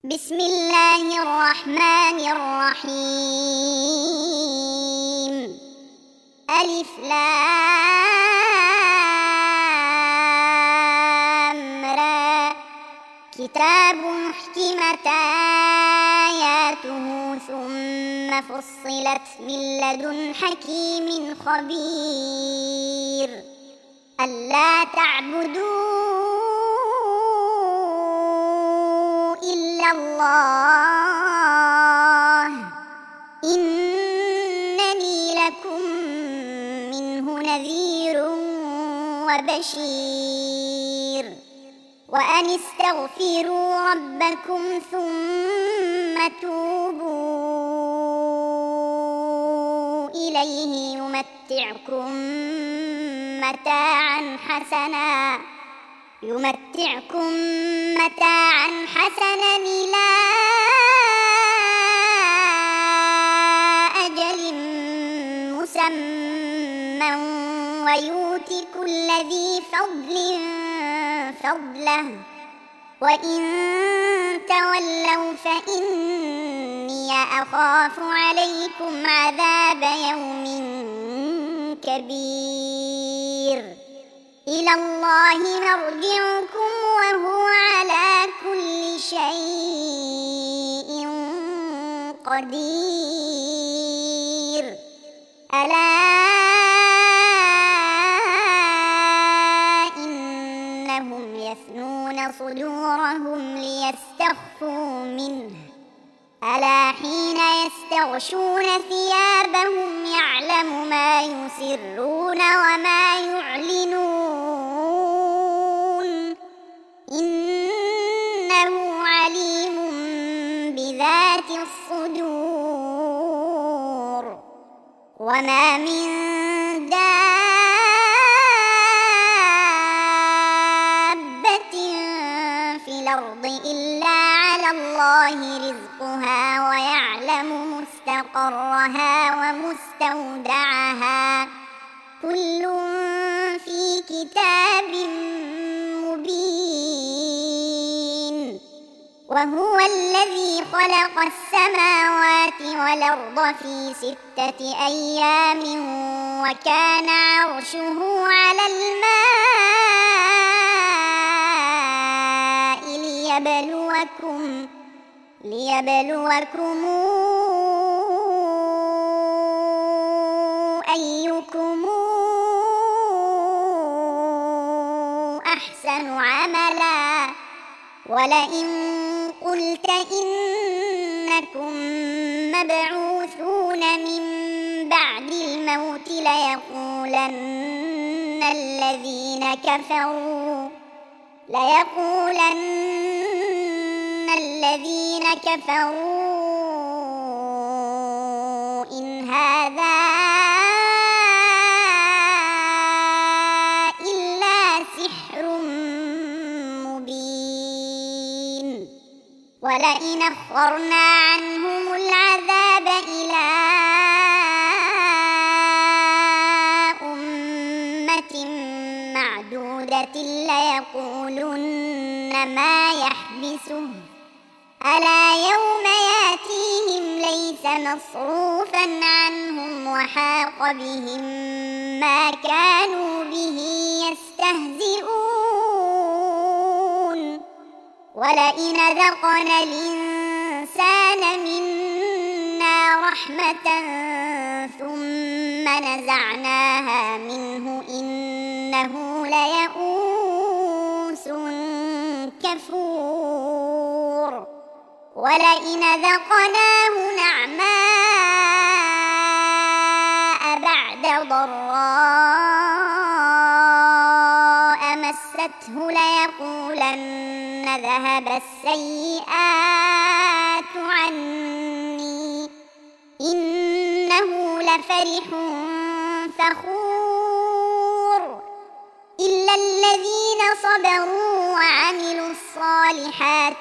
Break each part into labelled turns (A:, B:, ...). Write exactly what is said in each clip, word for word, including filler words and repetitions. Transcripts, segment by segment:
A: بسم الله الرحمن الرحيم. ألف لام را. كتاب محكمت آياته ثم فصلت من لدن حكيم خبير. ألا تعبدوا إلا الله إنني لكم منه نذير وبشير. وأن استغفروا ربكم ثم توبوا إليه يمتعكم متاعا حسنا يمتعكم متاعا حسنا إلى أجل مسمى ويؤتي كل ذي فضل فضله وإن تولوا فإني أخاف عليكم عذاب يوم كبير. إلى الله مرجعكم وهو على كل شيء قدير. ألا إنهم يثنون صدورهم ليستخفوا منه ألا حين يستغشون ثيابهم يعلم ما يسرون وما يعلنون إنه عليم بذات الصدور. وما من دابة في الأرض إلا على الله رزقها ويعلم مستقرها ومستودعها كل في كتاب مبين. وهو الذي خلق السماوات والأرض في ستة أيام وكان عرشه على الماء ليبلوكم ليبلوكم أيكم أحسن عملا. ولئن قلت إنكم مبعوثون من بعد الموت ليقولن الذين كفروا ليقولن الذين كفروا إن هذا إلا سحر مبين. ولئن أخرنا عنهم العذاب إلى أمة معدودة ليقولن ما يحبسه ألا يوم يأتيهم ليس مصروفا عنهم وحاق بهم ما كانوا به يستهزئون. ولئن ذقنا الإنسان منا رحمة ثم نزعناها منه إنه ليئوس كفور. ولئن ذقناه نعماء بعد ضراء مسته ليقولن ذهب السيئات عني إنه لفرح فخور. إلا الذين صبروا وعملوا الصالحات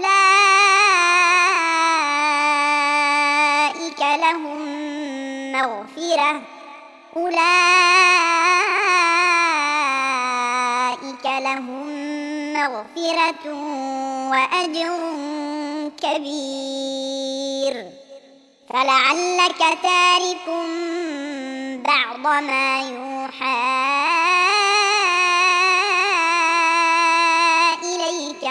A: أولئك لهم مغفرة أولئك لهم مغفرة وأجر كبير فلعلك تارك بعض ما يوحى إليك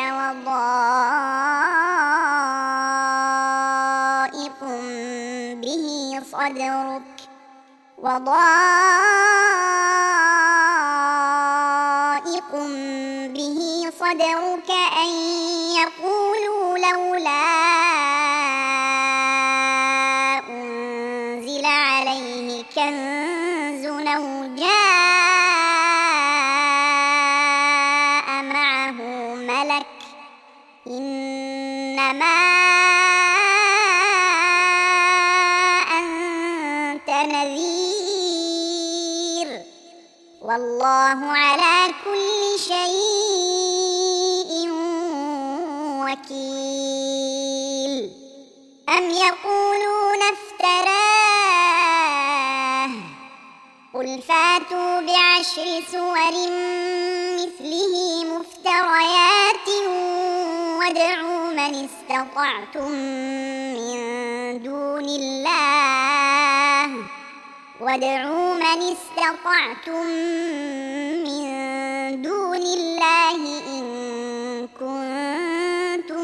A: وضائق به صدرك وضائق به صدرك أن يقولوا لولا أنزل عليه كنز أو جاء معه ملك إنما أنت نذير والله على كل شيء وكيل أم يقولون افتراه قل فاتوا بعشر سور مثله مفتريات وادعوا من استطعتم من دون الله وادعوا من استطعتم من دون الله إن كنتم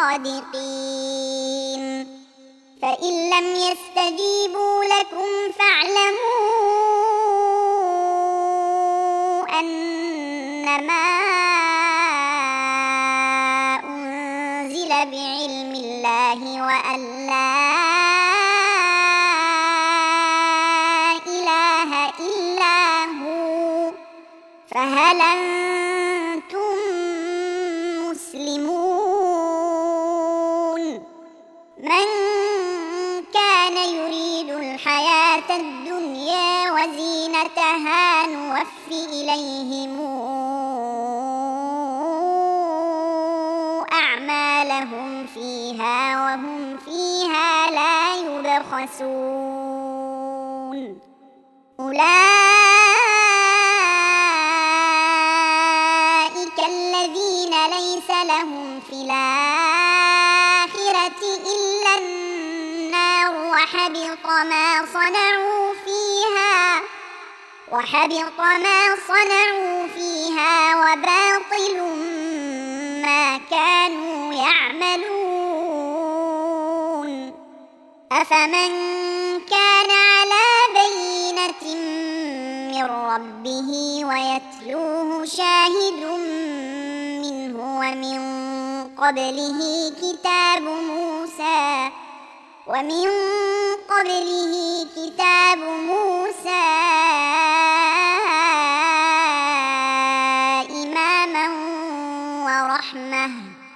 A: صادقين فإن لم يستجيبوا لكم فاعلموا أنما أنزل بعلم الله وأن لا إله إلا هو فهل أنتم مسلمون من كان يريد الحياة الدنيا وزينتها نوفي إليهم أعمالهم فيها وهم فيها لا يبخسون أولئك الذين ليس لهم في الآخرة إلا النار وحبط ما صنعوا فيها وحبط ما صنعوا فيها وباطل ما كانوا يعملون أفمن كان على بينة من ربه ويتلوه شاهد منه ومن قبله كتاب موسى ومن قبله كتاب موسى إماما ورحمة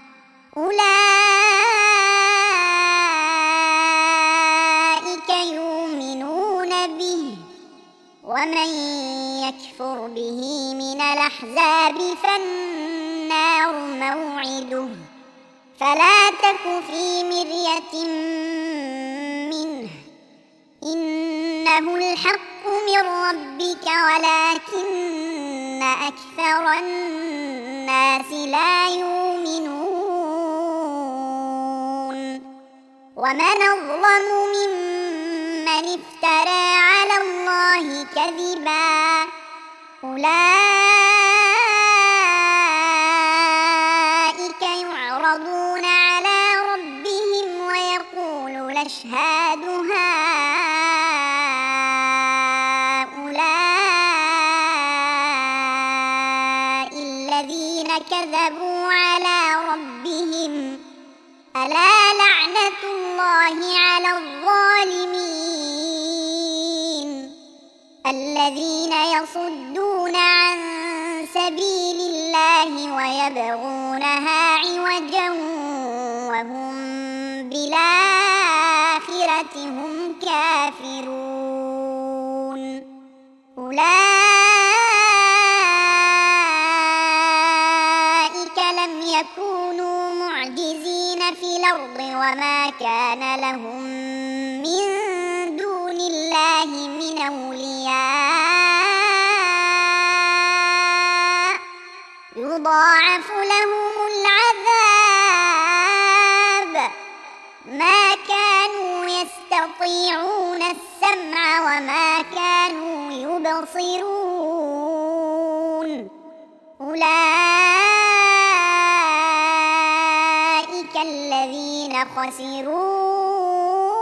A: أولئك يؤمنون به ومن يكفر به من الأحزاب فالنار موعده فلا تك في مرية منه إنه الحق من ربك ولكن أكثر الناس لا يؤمنون ومن أظلم ممن افترى على الله كذبا أولئك يعرضون على ربهم ويقول الأشهاد هؤلاء الذين كذبوا على ربهم ألا لعنة الله على الظالمين الذين يصدون عن سبيل الله ويبغونها عوجا وهم بالآخرة هم كافرون أولئك لم يكونوا معجزين في الأرض وما كان لهم من دون الله من أولياء يضاعف لهم العذاب الذين خسروا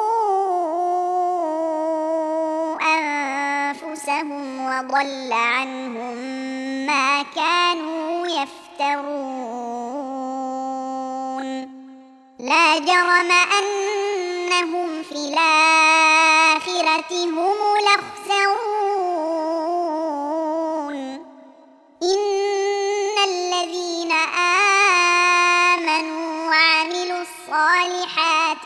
A: أنفسهم وضل عنهم ما كانوا يفترون لا جرم أنهم في الآخرة هم الأخسرون إن الذين آمنوا وعملوا الصالحات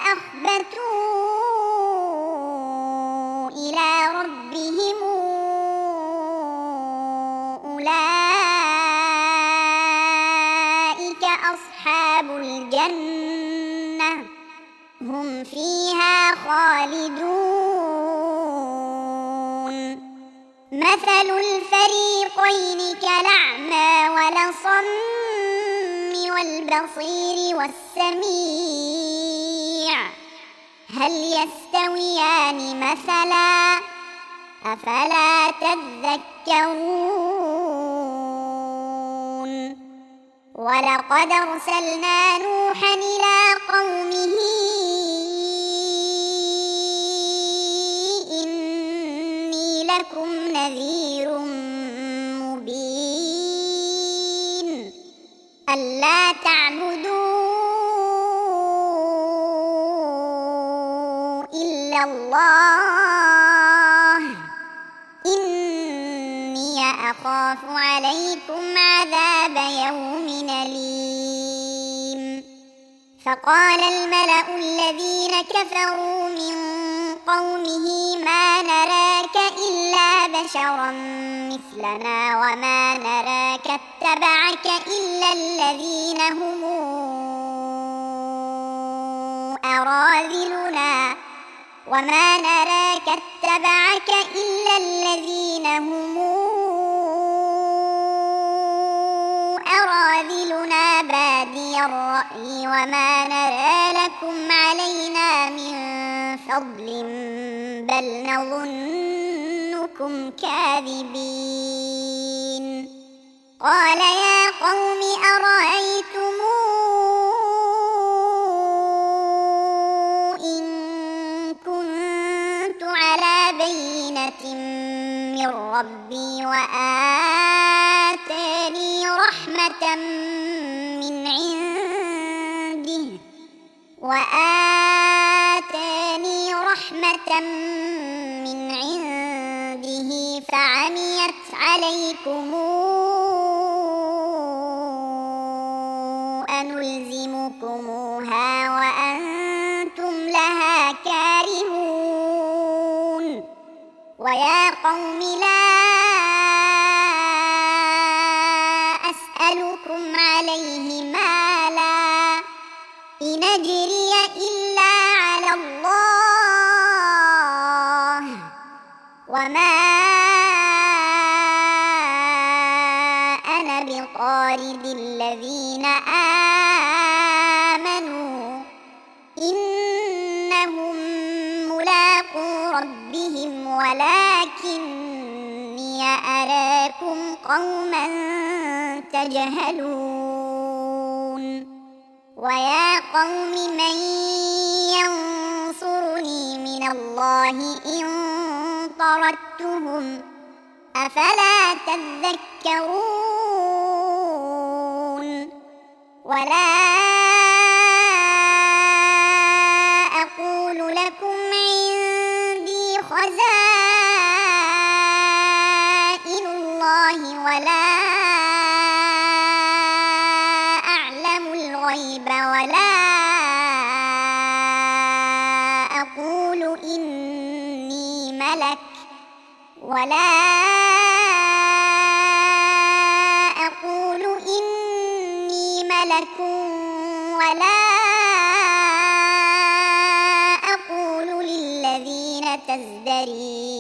A: وأخبتوا إلى ربهم أولئك أصحاب الجنة هم فيها خالدون مثل الفريقين كالأعمى والأصم والبصير والسميع هل يستويان مثلا أفلا تذكرون ولقد أرسلنا نوحا إلى قومه إني لكم نذير مبين ألا تعبدوا إلا الله إني أخاف عليكم عذاب يوم أليم فقال الملأ الذين كفروا من قومه ما نراك إلا بشرا مثلنا وما نراك اتبعك إلا الذين هم أراذلنا وما نراك اتبعك إلا الذين هم أراذلنا بادي الرأي وما نرى لكم علينا من فضل بل نظنكم كاذبين قال يا قوم أرأيتم إن كنت على بينة من ربي وآتاني رحمة من عنده وآتاني رحمة من عنده فعميت عليكم أنلزمكموها وأنتم لها كارهون ويا قوم لا أسألكم عليه مالا إن أجري إلا على الله وما أنا بطارد الذين آمنوا إنهم ملاقو ربهم ولكني أراكم قوما تجهلون ويا قوم من ينصرني من الله إن طردتهم أفلا تذكرون ولا أقول لكم عندي خزائن الله ولا أعلم الغيب ولا أقول إني ملك ولا أقول إني ملك ولا أقول للذين تزدري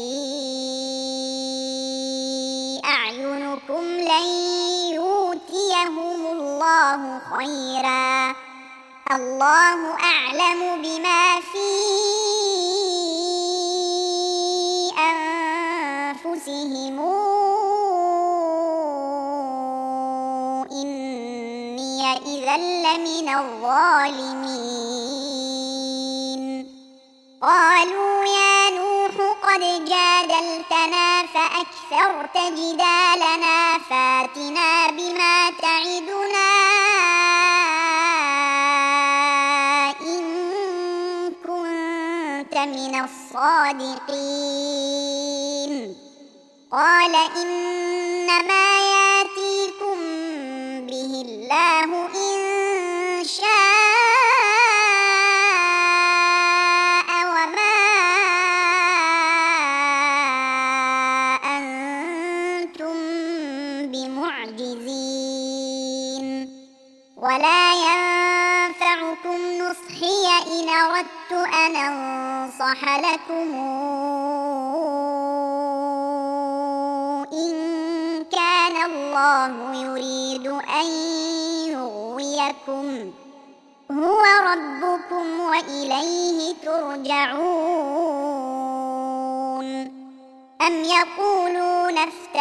A: أعينكم لن يؤتيهم الله خيرا الله أعلم بما في أنفسهم إني إذا لمن من الظالمين قالوا يا نوح قد جادلتنا فأكثرت جدالنا فاتنا بما تعدنا إن كنت من الصادقين قال إنما ياتيكم به الله إن شاء وما أنتم بمعجزين ولا ينفعكم نصحي إن أردت أن أنصح لكم الله يريد أن يغويكم هو ربكم وإليه ترجعون أم يقولون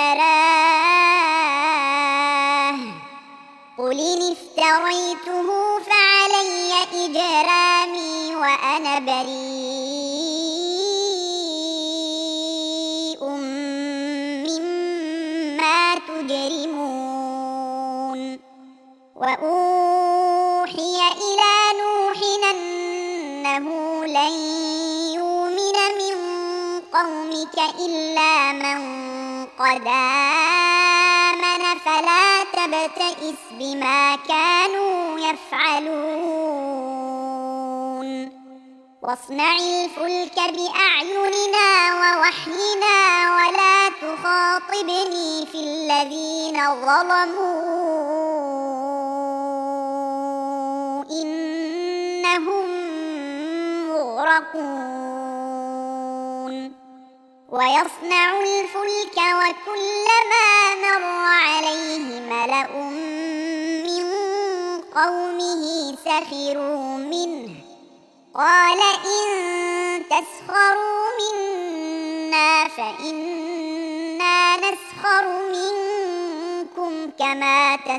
A: افتراه قل إن افتريته فعلي إجرامي وأنا بريء تجرمون وأوحي إلى نوح أنه لن يؤمن من قومك إلا من قد آمن فلا تبتئس بما كانوا يفعلون واصنع الفلك بأعيننا ووحينا ولا تخاطبني في الذين ظلموا إنهم مغرقون ويصنع الفلك وكلما مر عليه ملأ من قومه سخروا منه قال إن تسخروا منا فإنا نسخر منكم كما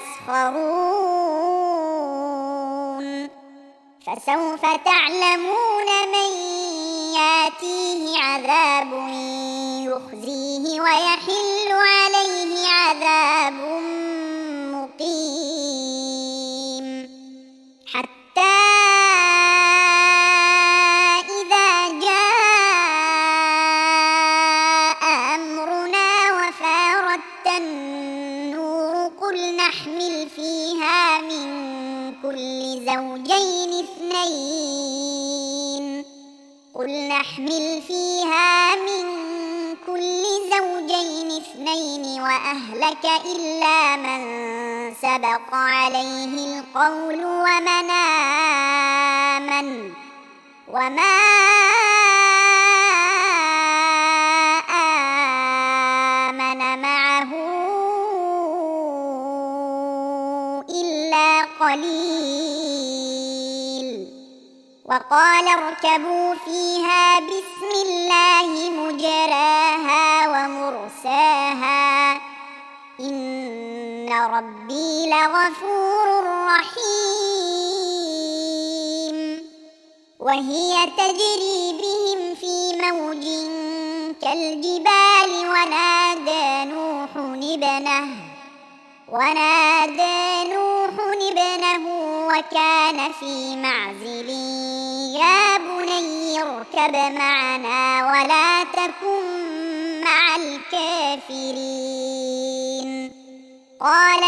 A: تسخرون فسوف تعلمون من ياتيه عذاب يخزيه ويحل عليه عذاب مقيم حتى زوجين اثنين قل نحمل فيها من كل زوجين اثنين وأهلك إلا من سبق عليه القول ومن آمن وما آمن معه إلا قليل وقال اركبوا فيها بسم الله مجراها ومرساها إن ربي لغفور رحيم وهي تجري بهم في موج كالجبال ونادى نوح ابنه ونادى نوح ابنه وكان في معزل يا بني اركب معنا ولا تكن مع الكافرين قال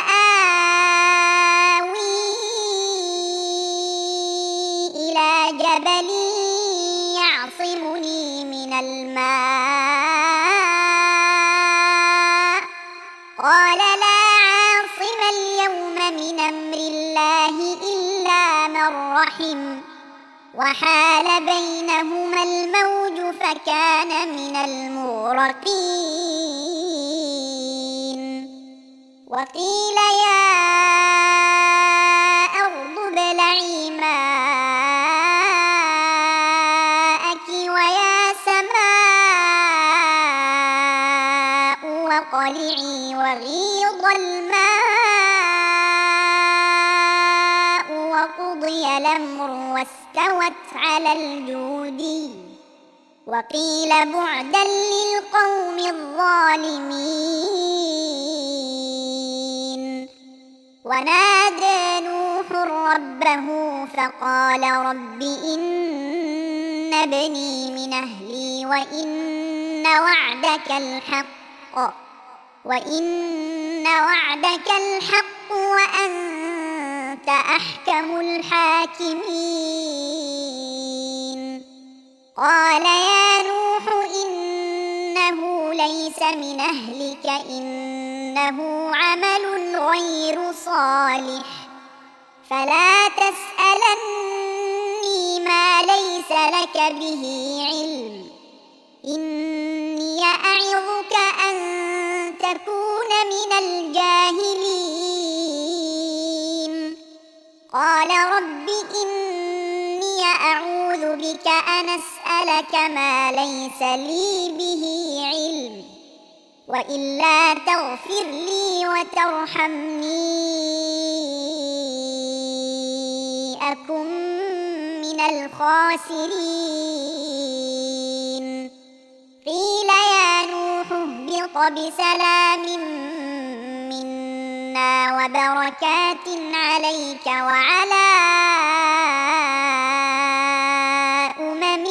A: سآوي إلى جبل يعصمني من الماء قال لا عاصم اليوم من أمر الله إلا من رحم وحال بينهما الموج فكان من المغرقين وقيل يا أرض ابلعي ماءك ويا سماء وقلعي وغيض الماء وقضي الأمر واستوت على الجودي وقيل بعدا للقوم الظالمين ونادى نوح ربه فقال رب إن ابني من أهلي وإن وعدك الحق وإن وعدك الحق وأنت أحكم الحاكمين قال يا نوح إنه ليس من أهلك إنه عمل غير صالح فلا تسألني ما ليس لك به علم إني أعظك أن تكون من الجاهلين قال رب إني أعوذ بك أن أسألك ما ليس لي به علم وإلا تغفر لي وترحمني أكن من الخاسرين قيل يا نوح اهبط بسلام منا وبركات عليك وعلى أمم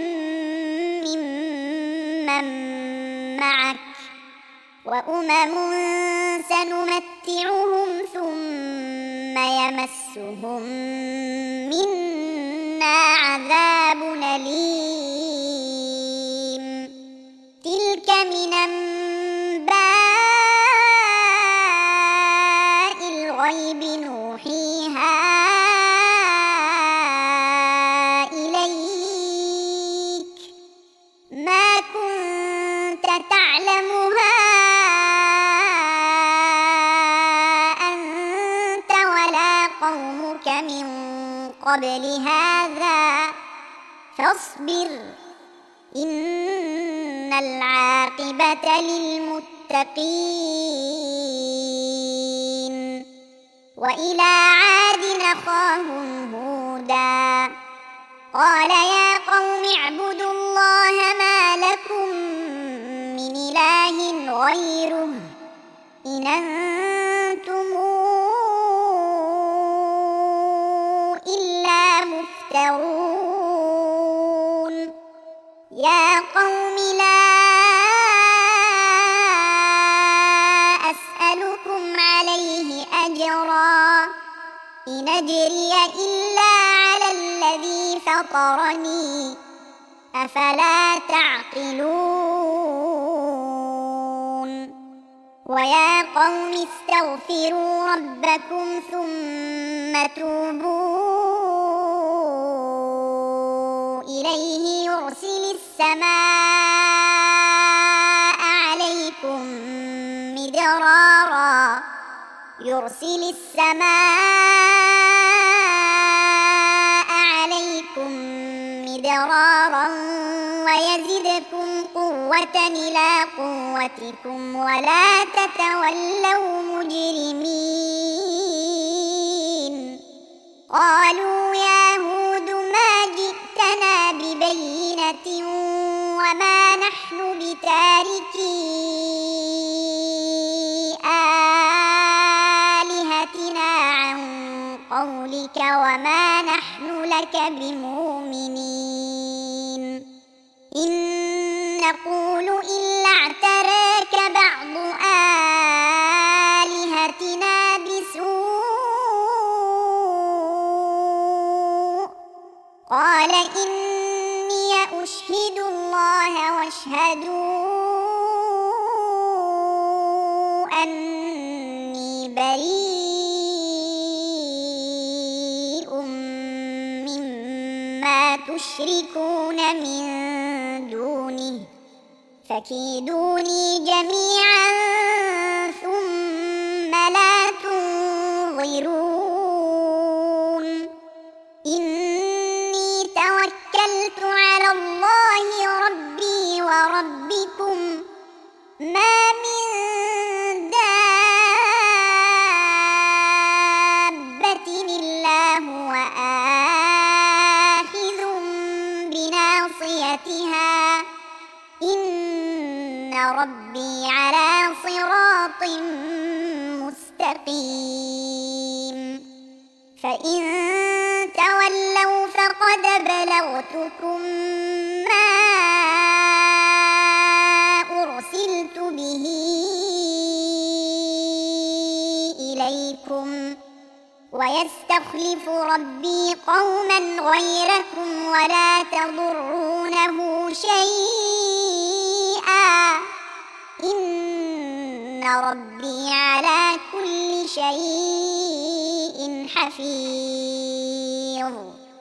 A: ممن معك وأمم سنمتعهم ثم يمسهم منا عذاب أليم تلك من أنباء الغيب نوحيها إليك ما كنت تعلمها أنت ولا قومك من قبل هذا فاصبر إن العاقبة للمتقين وإلى عاد أخاهم هودا قال يا قوم اعبدوا الله ما لكم من إله غيره إن أنتم إلا مفترون يا قوم لا أسألكم عليه أجرا إن أجري إلا على الذي فطرني أفلا تعقلون ويا قوم استغفروا ربكم ثم توبوا إليه يرسل السماء عليكم مدرارا يرسل السماء عليكم مدرارا ويزدكم قوة إلى قوتكم ولا تتولوا مجرمين قالوا يا هود ما جئتنا ببينة وما نحن بتاركي آلهتنا عن قولك وما نحن لك بمؤمنين إن نقول إلا اعتراك بعض آلهتنا بسوء قال إني أشهد الله واشهدوا أني بريء مما تشركون من دونه فكيدوني جميعا ثم لا تنظرون إني توكلت على الله ربي وربكم ما من دابة إلا هو ربي على صراط مستقيم فإن تولوا فقد بلغتكم ما أرسلت به إليكم ويستخلف ربي قوما غيركم ولا تضرونه شيئا إن ربي على كل شيء حفيظ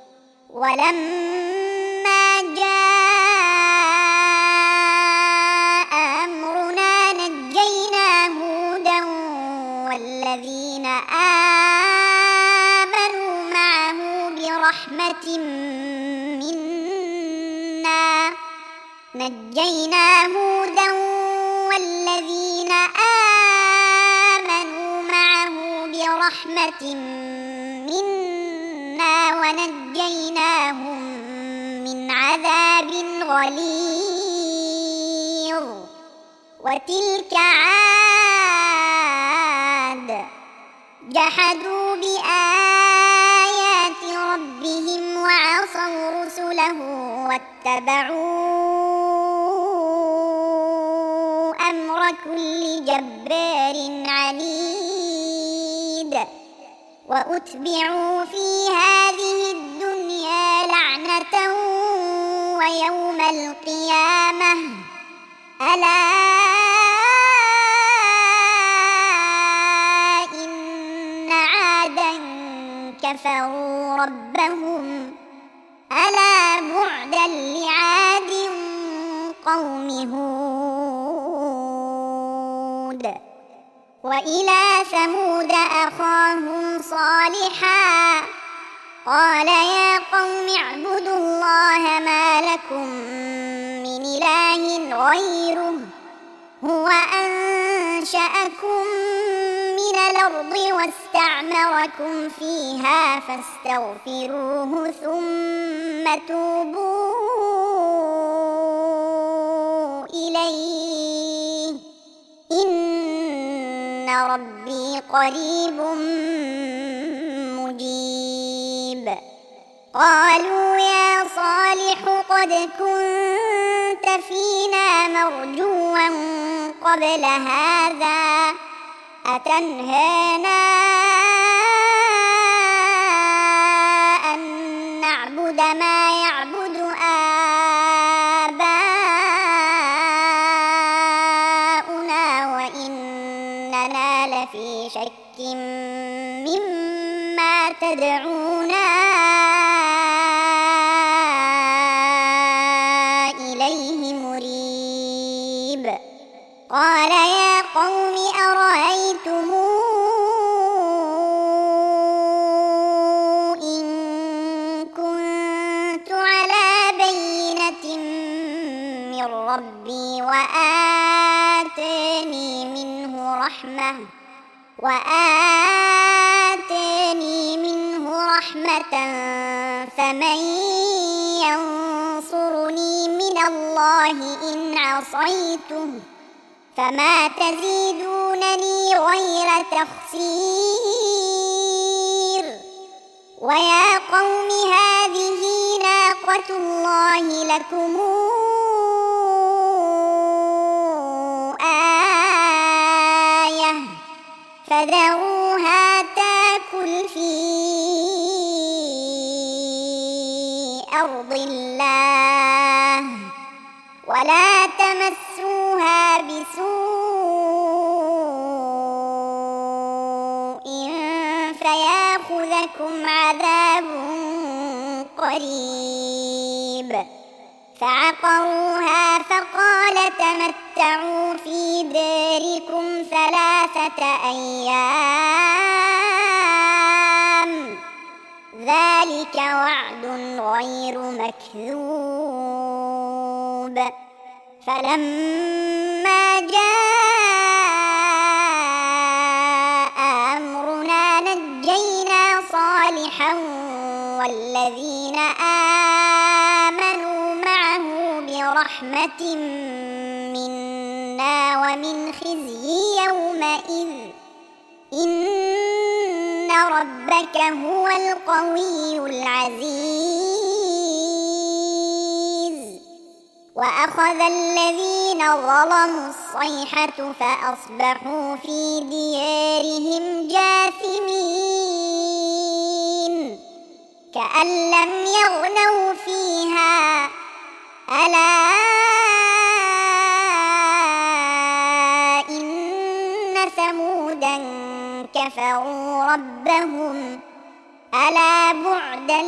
A: ولما جاء أمرنا نجينا هودا والذين آمنوا معه برحمة منا نجينا هودا والذين آمنوا معه برحمة منا ونجيناهم من عذاب غليظ وتلك عاد جحدوا بآيات ربهم وعصوا رسله واتبعوا أمر كل جبار عنيد وأتبعوا في هذه الدنيا لعنة ويوم القيامة ألا إن عادا كفروا ربهم ألا بعدا لعاد قوم هود وإلى ثمود أخاهم صالحا قال يا قوم اعبدوا الله ما لكم من إله غيره هو أنشأكم من الأرض واستعمركم فيها فاستغفروه ثم توبوا إليه إن ربي قريب مجيب قالوا يا صالح قد كنت فينا مرجوا قبل هذا أتنهانا أن نعبد ما يعبد آباؤنا وإننا لفي شك مما تدعونا إليه مريب قال يا قوم أرأيتم إن كنت على بينة من ربي وآتاني منه رحمة وآتاني منه رحمة فمن ينصرني من الله إن عصيته فما تزيدونني غير تخسير ويا قوم هذه ناقة الله لكم آية فذروها تاكل في أرض الله ولا تمسوها بسوء فياخذكم عذاب قريب فعقروها فقال تمتعوا في داركم ثلاثة أيام ذلك وعد غير مكذوب فلما جاء أمرنا نجينا صالحا والذين آمنوا معه برحمة منا الدنيا ومن خزي يومئذ إن ربك هو القوي العزيز وأخذ الذين ظلموا الصيحة فأصبحوا في ديارهم جاثمين كأن لم يغنوا فيها ألا إن ثمودا كفروا ربهم ألا بعدا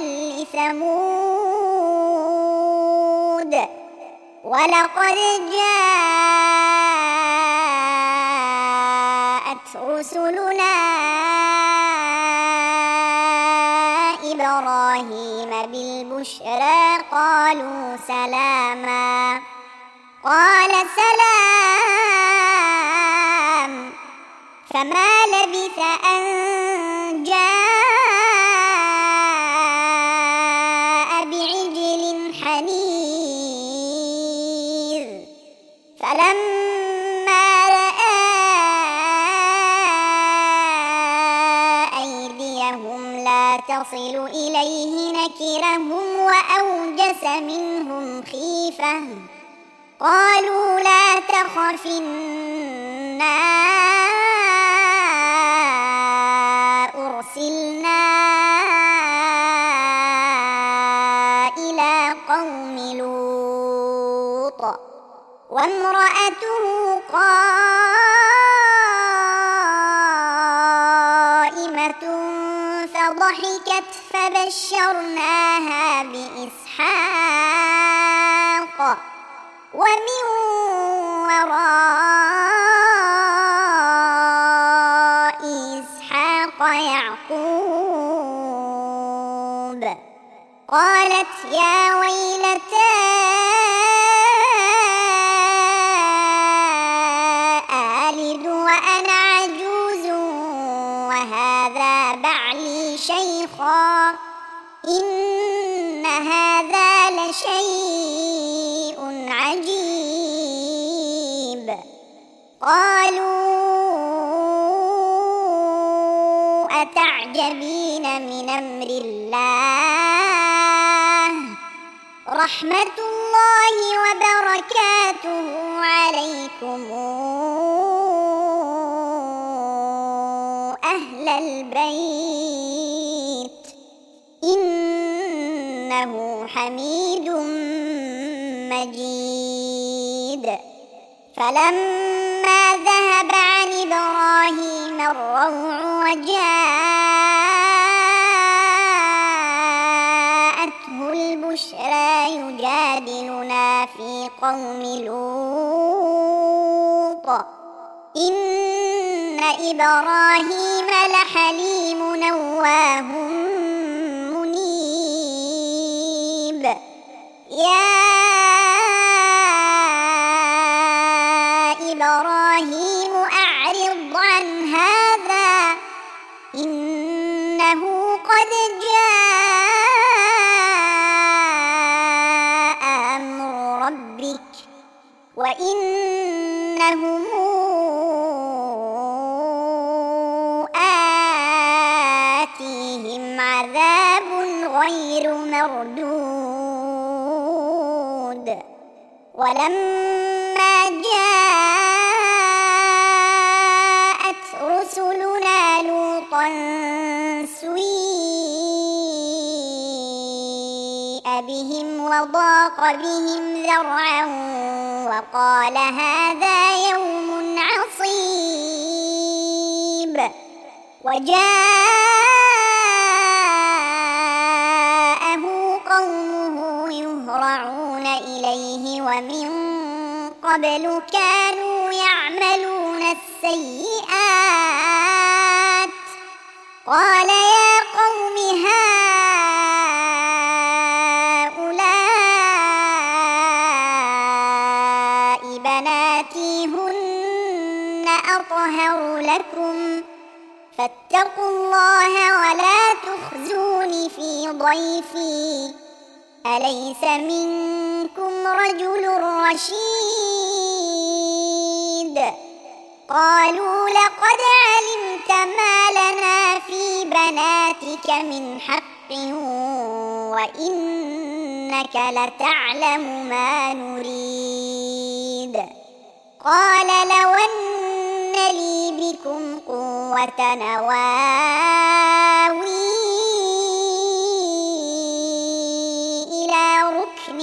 A: لثمود ولقد جاءت رسلنا إبراهيم بالبشرى قالوا سلاما قال سلام فما لبث أن جاء بعجل حنيذ فلما رأى أيديهم لا تصل إليه نكرهم وأوجس منهم خيفة قالوا لا تخف إنا أرسلنا إلى قوم لوط وامرأته قائمة فضحكت فبشرناها بإسحاق ومن وراء إسحاق يعقوب قالت يا ويلتى ألد وأنا عجوز وهذا بعلي شيخا إن هذا لشيء عجيب قالوا أتعجبين من أمر الله رحمة الله وبركاته عليكم أهل البيت إنه حميد مجيد فلما ذهب عن إبراهيم الروع وجاءته البشرى يجادلنا في قوم لوط إن إبراهيم لحليم أواه منيب يا إبراهيم أعرض عن هذا إنه قد جاء أمر ربك وإنهم آتيهم عذاب غير مردود ولما جاءت رسلنا لوطا سيء بهم وضاق بهم ذرعا وقال هذا يوم عصيب وجاءه قومه يهرعون إليه ومن قبل كانوا يعملون السيئات قال يا قوم هؤلاء بناتي هن أطهر لكم فاتقوا الله ولا تخزوني في ضيفي أليس منكم رجل رشيد قالوا لقد علمت ما لنا في بناتك من حق وإنك لتعلم ما نريد. قال لو أن لي بكم قوة نواوي إلى ركن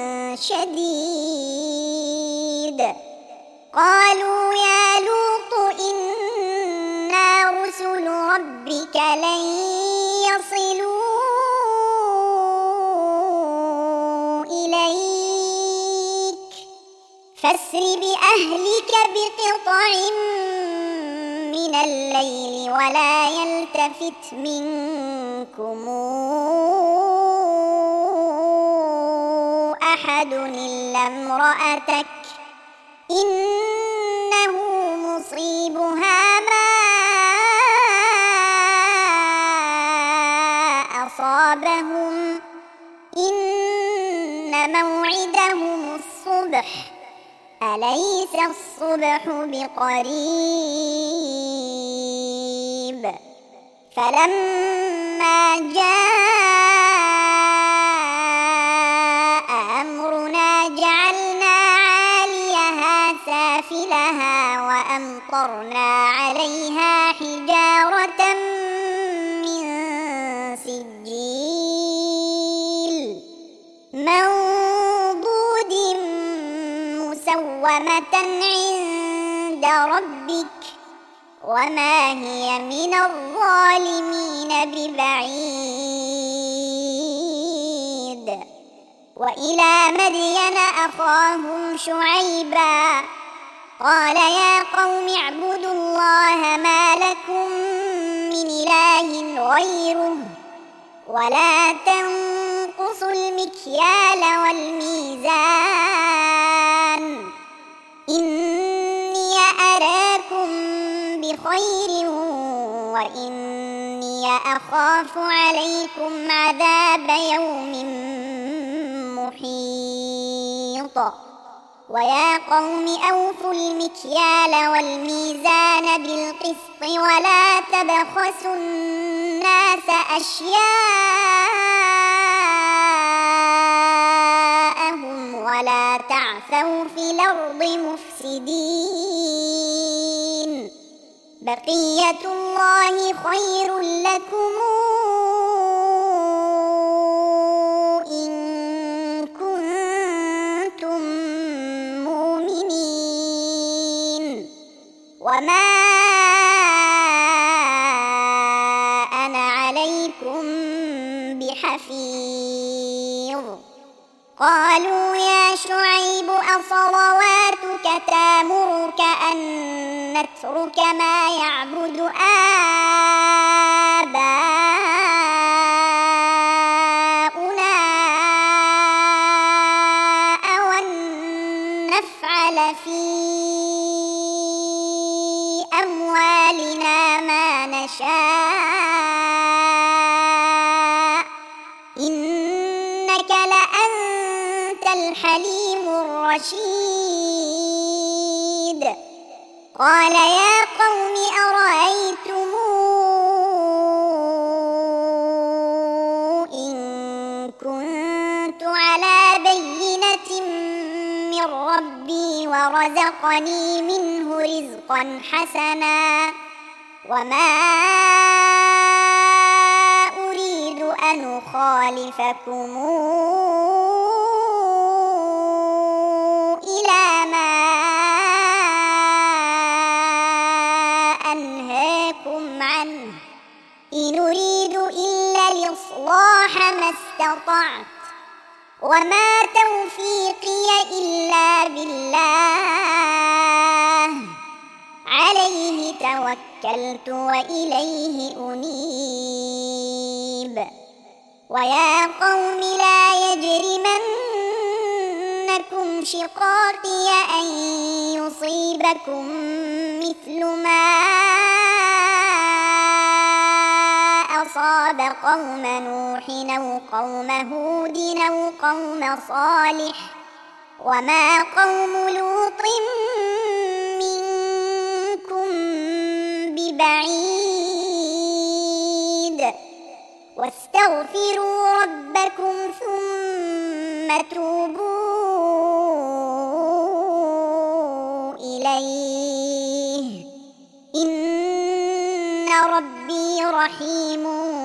A: شديد. قالوا يا لوط إنا رسل ربك لن يصلوا إليك فاسر بأهلك بقطع من الليل ولا يلتفت منكم أحد إلا امرأتك إنه مصيبها ما أصابهم إن موعدهم الصبح أليس الصبح بقريب. فلما جاء أمرنا جعلنا عاليها سافلها وأمطرنا عليها حجارة من سجيل منضود مسومة عند ربك وما هي من الظالمين ببعيد. وإلى مدين أخاهم شعيبا قال يا قوم اعبدوا الله ما لكم من إله غيره ولا تنقصوا المكيال والميزان إني أراكم بخير وإني أخاف عليكم عذاب يوم محيط. ويا قوم أوفوا المكيال والميزان بالقسط ولا تبخسوا الناس أشياءهم ولا تعثوا في الأرض مفسدين. بقية الله خير لكم إن كنتم مؤمنين وما أنا عليكم بحفيظ. قالوا يا شعيب أصلواتك تأمرك أن نترك ما يعبد آباؤنا أو أن نفعل في أموالنا ما نشاء إنك لأنت الحليم الرشيد. قال يا قوم أرأيتم إن كنت على بينة من ربي ورزقني منه رزقا حسنا وما أريد أن أخالفكم إلى ما أنهاكم عنه إن أريد إلا الإصلاح ما استطعت وما توفيقي إلا بالله عليه توكلت وإليه أنيب. ويا قوم لا يجرمنكم شقاقي أن يصيبكم مثل ما أصاب قوم نوح أو قوم هود أو قوم صالح وما قوم لوط منكم بعيد واستغفروا ربكم ثم توبوا إليه إن ربي رحيم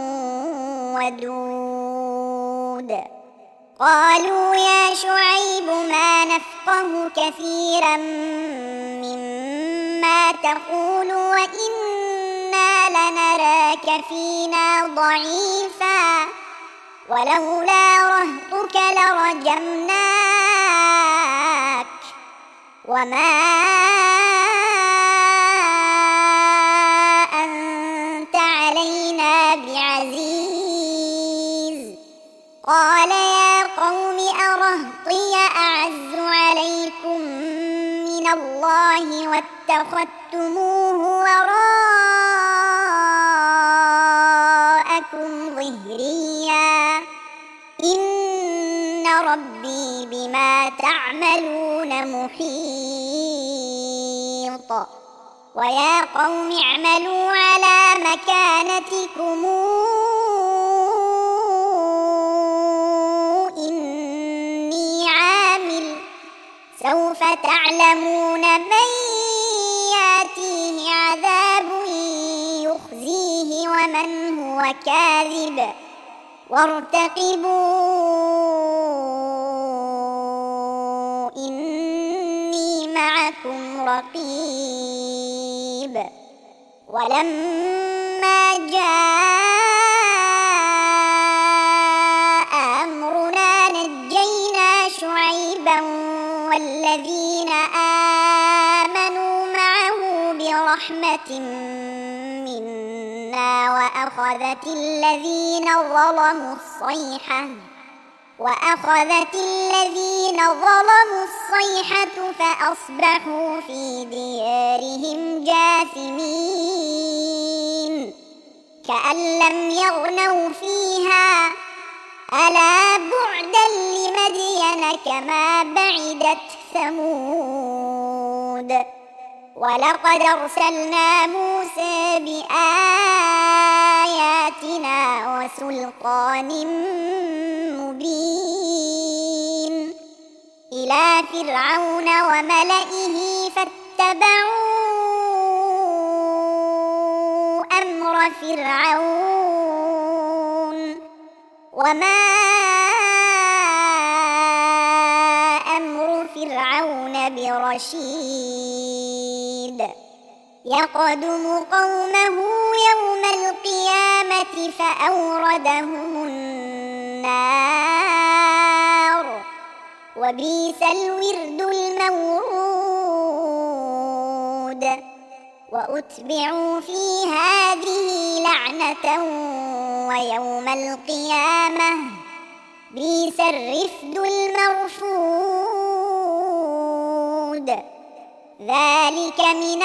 A: ودود قالوا يا شعيب ما نفقه كثيرا مما تقول وإنا لنراك فينا ضعيفا ولولا رهطك لرجمناك وما أنت علينا بعزيز قال يا قوم أرهطي أعز عليكم من الله واتخذتموه وراءكم ظهريا إن ربي بما تعملون محيط ويا قوم اعملوا على مكانتكم سوف تعلمون من ياتيه عذاب يخزيه ومن هو كاذب وارتقبوا إني معكم رقيب ولما جاء أمرنا نجينا شعيبا والذين آمنوا معه برحمة منا وأخذت الذين ظلموا الصيحة وأخذت الذين ظلموا الصيحة فأصبحوا في ديارهم جاثمين كأن لم يغنوا فيها ألا بعدا لمدين كما بعدت ثمود ولقد أرسلنا موسى بآياتنا وسلطان مبين إلى فرعون وملئه فاتبعوا أمر فرعون وما أمر فرعون برشيد يقدم قومه يوم القيامة فأوردهم النار وبئس الورد المورود وأتبعوا في هذه لعنة ويوم القيامة بئس الرفد المرفود ذلك من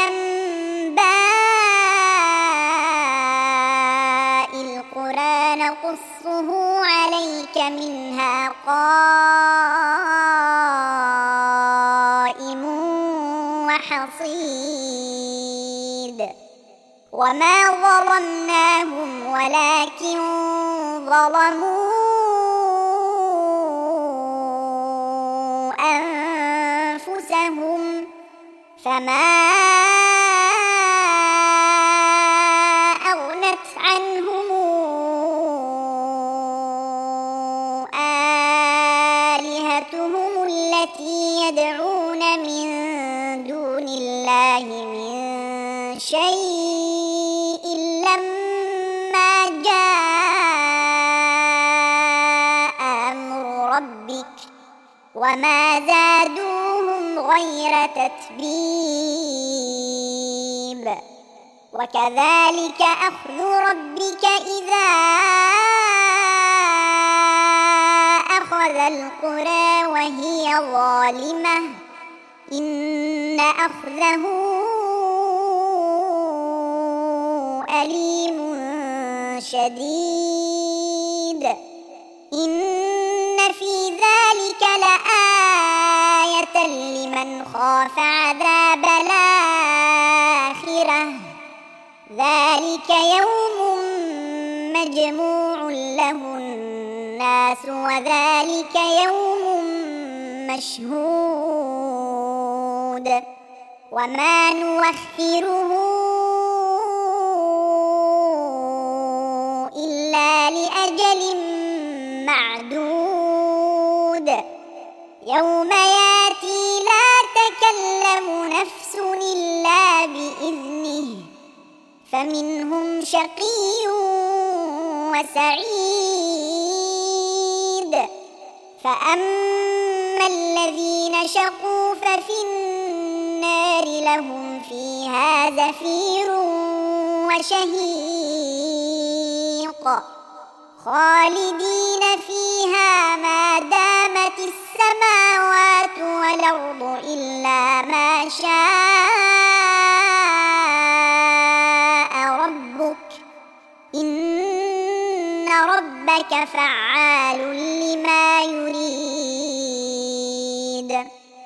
A: أنباء القرى نقصه عليك منها قائم وحصيد وما ظلمناهم ولكن ظلموا أنفسهم فما أغنت عنهم آلهتهم التي يدعون من دون الله من شيء لما جاء أمر ربك وما زادوهم غير تتبيب وكذلك أخذ ربك إذا أخذ القرى وهي ظالمة إن أخذه أليم شديد إن في ذلك لآية لمن خاف عذاب الآخرة الناس وذلك يوم مشهود وما نؤخره إلا لأجل معدود يوم ياتي لا تكلم نفس إلا بإذنه فمنهم شقي وسعيد فأما الذين شقوا ففي النار لهم فيها زفير وشهيق خالدين فيها ما دامت السماوات والأرض إلا ما شاء ربك إن ربك فعال لما يريد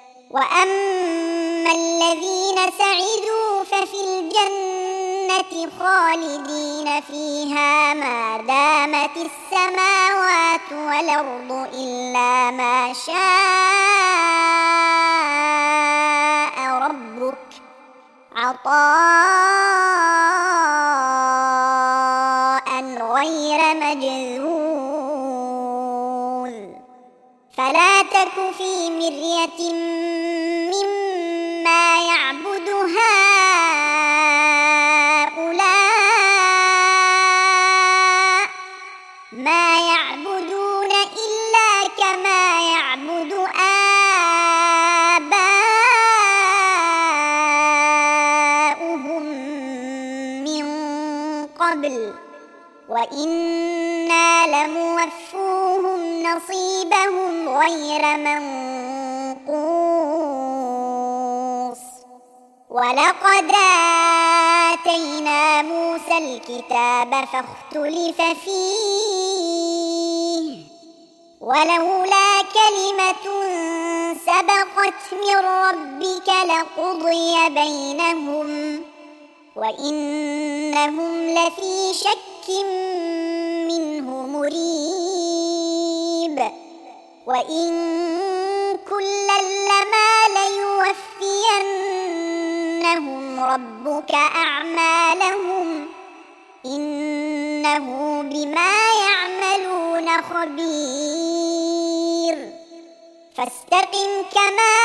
A: وأما الذين سعدوا ففي الجنة خالدين فيها ما دامت السماوات والأرض إلا ما شاء ربك عطاء غير مجذوذ فلا تك في مرية مما يعبد هؤلاء ما يعبدون إلا كما يعبد آباؤهم من قبل وإنا لموفوهم نصيبهم غير منقوص ولقد آتينا موسى الكتاب فاختلف فيه ولولا كلمة سبقت من ربك لقضي بينهم وإنهم لفي شك منه مريب وإن كلا لما ليوفينهم ربك أعمالهم إنه بما يعملون خبير فاستقم كما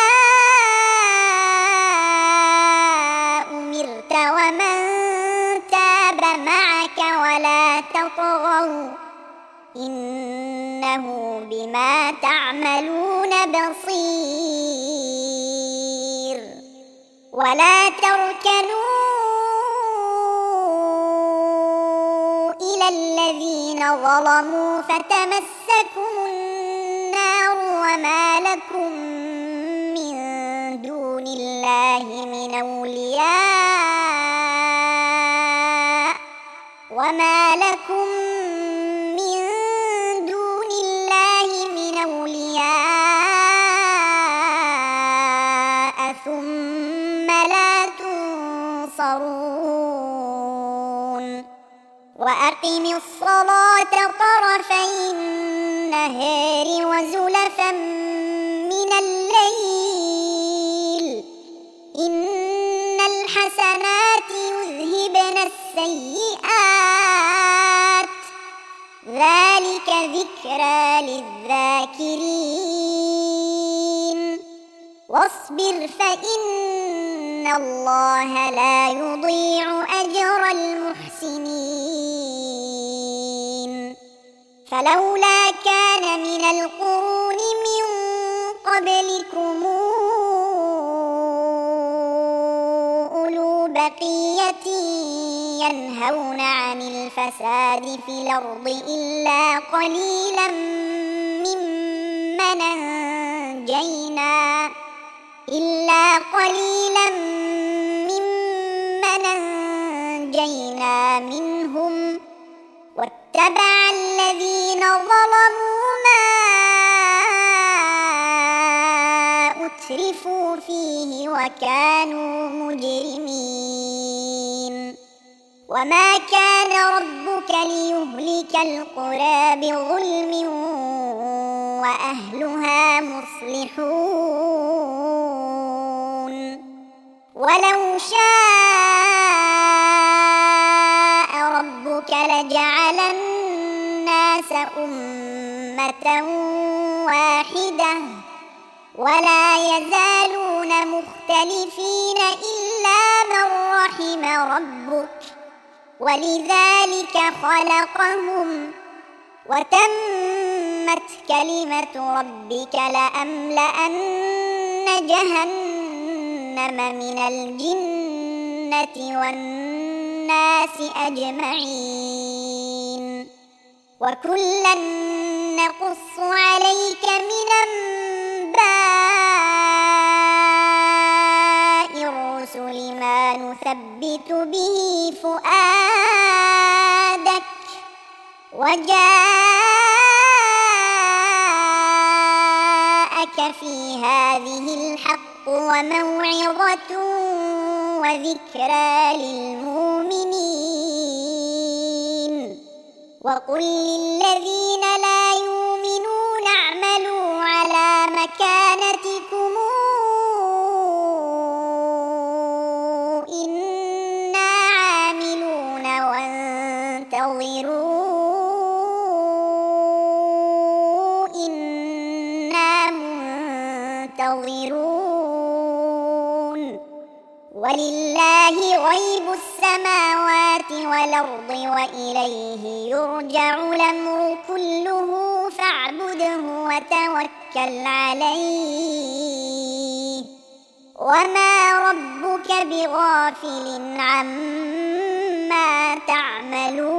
A: أمرت ومن تاب معك ولا تطغوا إنه بما تعملون بصير ولا تركنوا إلى الذين ظلموا فتمسكم النار وما لكم من دون الله من أولياء وما لكم من دون الله من أولياء ثم لا تنصرون وأقم الصلاة طرفي النهار وزلفا من الليل إن الحسنات يذهبن السيئات ذلك ذكرى للذاكرين واصبر فإن الله لا يضيع أجر المحسنين فلولا كان من القرون من قبلكم أولو بقية ينهون عن الفساد في الأرض إلا قليلا ممن أنجينا إلا قليلا ممن أنجينا منهم واتبع الذين ظلموا ما أترفوا فيه وكانوا مجرمين وما كان ربك ليهلك القرى بظلم وأهلها مصلحون ولو شاء ربك لجعل الناس أمة واحدة ولا يزالون مختلفين إلا من رحم ربك ولذلك خلقهم وتمت كلمة ربك لأملأن جهنم من الجنة والناس أجمعين وكلا نقص عليك من أنباء الرسل ما نثبت به فؤادك وجاءك في هذه الحق وموعظة وذكرى للمؤمنين وقل للذين لا يؤمنون اعملوا على مكانتكم إنا عاملون وانتظروا إنا منتظرون ولله غيب السماوات والأرض وإليه يرجع الأمر كله فاعبده وتوكل عليه وما ربك بغافل عما تعملون.